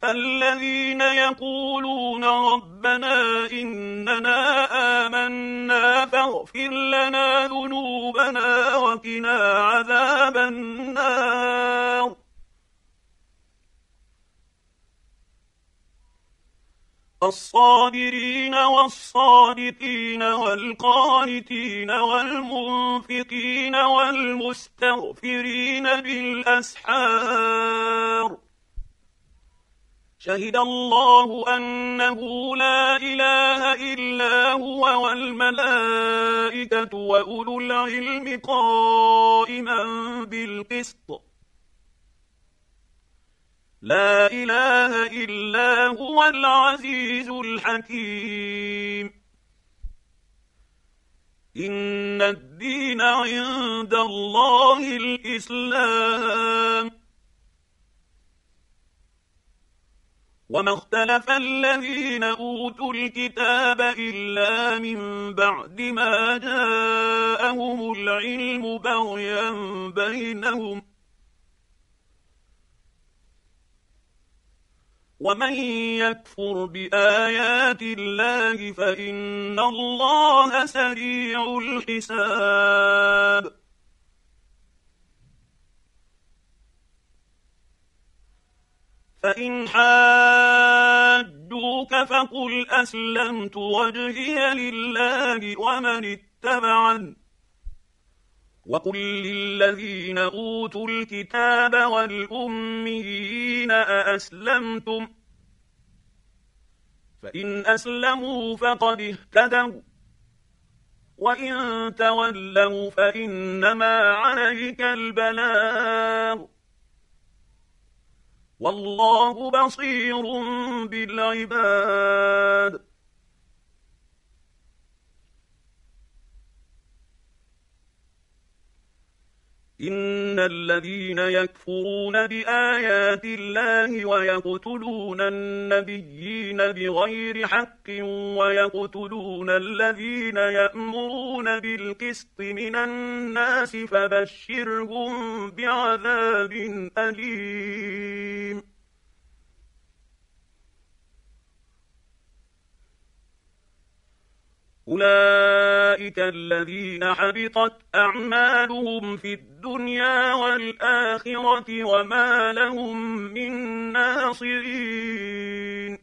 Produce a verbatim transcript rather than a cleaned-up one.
الذين يقولون ربنا إننا آمنا فاغفر لنا ذنوبنا وقنا عذاب النار الصابرين والصادقين والقانتين والمنفقين والمستغفرين بالأسحار شهد الله أنه لا إله إلا هو والملائكة وأولو العلم قائما بالقسط لا إله إلا هو العزيز الحكيم إن الدين عند الله الإسلام وما اختلف الذين أوتوا الكتاب إلا من بعد ما جاءهم العلم بغيا بينهم ومن يكفر بآيات الله فإن الله سريع الحساب فإن حاجوك فقل أسلمت وجهي لله ومن اتبعني وقل للذين أوتوا الكتاب والأميين أأسلمتم فإن أسلموا فقد اهتدوا وإن تولوا فإنما عليك البلاغ والله بصير بالعباد إن الذين يكفرون بآيات الله ويقتلون النبيين بغير حق ويقتلون الذين يأمرون بالقسط من الناس فبشرهم بعذاب أليم أولئك الذين حبطت أعمالهم في الدنيا والآخرة وما لهم من ناصرين